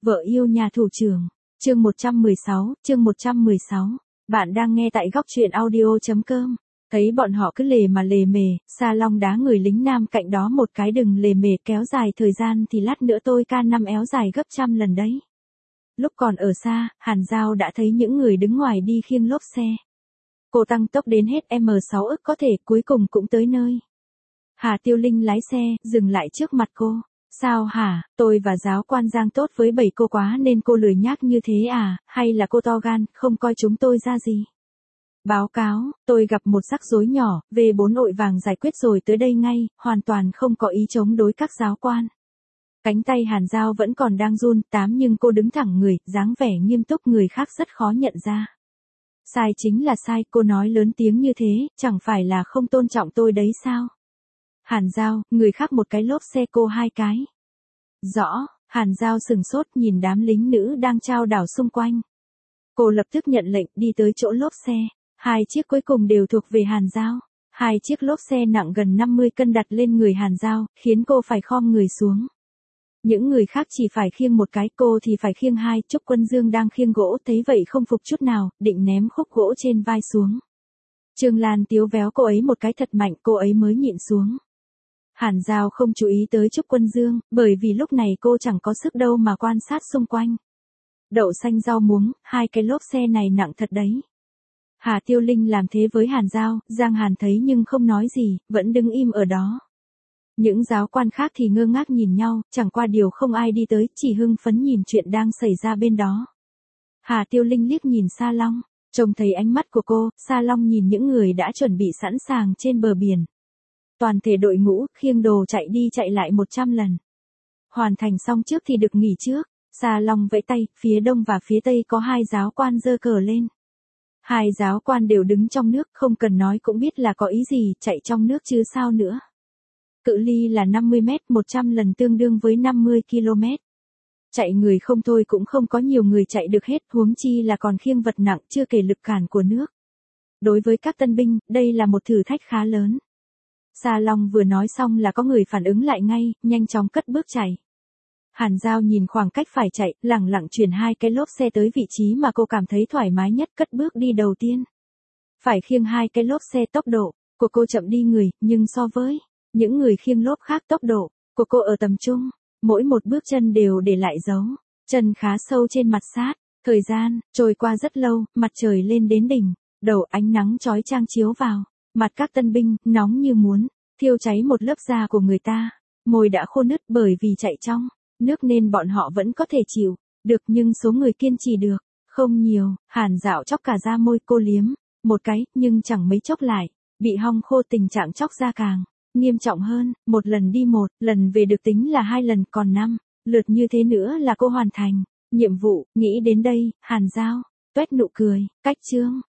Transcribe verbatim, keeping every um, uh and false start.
Vợ yêu nhà thủ trưởng. Chương một trăm mười sáu, chương một trăm mười sáu. Bạn đang nghe tại góc truyện audio chấm com. Thấy bọn họ cứ lề mà lề mề, Sa Long đá người lính nam cạnh đó một cái, đừng lề mề kéo dài thời gian thì lát nữa tôi ca năm éo dài gấp trăm lần đấy. Lúc còn ở xa, Hàn Giao đã thấy những người đứng ngoài đi khiêng lốp xe. Cô tăng tốc đến hết em sáu ức có thể, cuối cùng cũng tới nơi. Hà Tiêu Linh lái xe, dừng lại trước mặt cô. Sao hả, tôi và giáo quan Giang tốt với bảy cô quá nên cô lười nhác như thế à, hay là cô to gan, không coi chúng tôi ra gì? Báo cáo, tôi gặp một rắc rối nhỏ, về bốn ội vàng giải quyết rồi tới đây ngay, hoàn toàn không có ý chống đối các giáo quan. Cánh tay Hàn Giao vẫn còn đang run, tám nhưng cô đứng thẳng người, dáng vẻ nghiêm túc người khác rất khó nhận ra. Sai chính là sai, cô nói lớn tiếng như thế, chẳng phải là không tôn trọng tôi đấy sao? Hàn Giao, người khác một cái lốp xe cô hai cái. Rõ, Hàn Giao sừng sốt nhìn đám lính nữ đang trao đảo xung quanh. Cô lập tức nhận lệnh đi tới chỗ lốp xe. Hai chiếc cuối cùng đều thuộc về Hàn Giao. Hai chiếc lốp xe nặng gần năm mươi cân đặt lên người Hàn Giao, khiến cô phải khom người xuống. Những người khác chỉ phải khiêng một cái, cô thì phải khiêng hai. Trúc Quân Dương đang khiêng gỗ thấy vậy không phục chút nào, định ném khúc gỗ trên vai xuống. Trương Lan tiếu véo cô ấy một cái thật mạnh, cô ấy mới nhịn xuống. Hàn Giao không chú ý tới Trúc Quân Dương, bởi vì lúc này cô chẳng có sức đâu mà quan sát xung quanh. Đậu xanh rau muống, hai cái lốp xe này nặng thật đấy. Hà Tiêu Linh làm thế với Hàn Giao, Giang Hàn thấy nhưng không nói gì, vẫn đứng im ở đó. Những giáo quan khác thì ngơ ngác nhìn nhau, chẳng qua điều không ai đi tới, chỉ hưng phấn nhìn chuyện đang xảy ra bên đó. Hà Tiêu Linh liếc nhìn Sa Long, trông thấy ánh mắt của cô, Sa Long nhìn những người đã chuẩn bị sẵn sàng trên bờ biển. Toàn thể đội ngũ, khiêng đồ chạy đi chạy lại một trăm lần. Hoàn thành xong trước thì được nghỉ trước. Sa Long vẫy tay, phía đông và phía tây có hai giáo quan giơ cờ lên. Hai giáo quan đều đứng trong nước, không cần nói cũng biết là có ý gì, chạy trong nước chứ sao nữa. Cự ly là năm mươi mét, một trăm lần tương đương với năm mươi ki lô mét. Chạy người không thôi cũng không có nhiều người chạy được hết, huống chi là còn khiêng vật nặng, chưa kể lực cản của nước. Đối với các tân binh, đây là một thử thách khá lớn. Sa Long vừa nói xong là có người phản ứng lại ngay, nhanh chóng cất bước chạy. Hàn Giao nhìn khoảng cách phải chạy, lẳng lặng chuyển hai cái lốp xe tới vị trí mà cô cảm thấy thoải mái nhất, cất bước đi đầu tiên. Phải khiêng hai cái lốp xe, tốc độ của cô chậm đi người, nhưng so với những người khiêng lốp khác tốc độ của cô ở tầm trung, mỗi một bước chân đều để lại dấu chân khá sâu trên mặt sát. Thời gian trôi qua rất lâu, mặt trời lên đến đỉnh, đầu ánh nắng chói chang chiếu vào, mặt các tân binh nóng như muốn thiêu cháy một lớp da của người ta, môi đã khô nứt bởi vì chạy trong nước nên bọn họ vẫn có thể chịu được, nhưng số người kiên trì được không nhiều. Hàn Dạo chóc cả da môi, cô liếm một cái, nhưng chẳng mấy chốc lại bị hong khô, tình trạng chóc da càng nghiêm trọng hơn. Một lần đi một lần về được tính là hai lần, còn năm lượt như thế nữa là cô hoàn thành nhiệm vụ. Nghĩ đến đây, Hàn Giao tuét nụ cười. Cách chương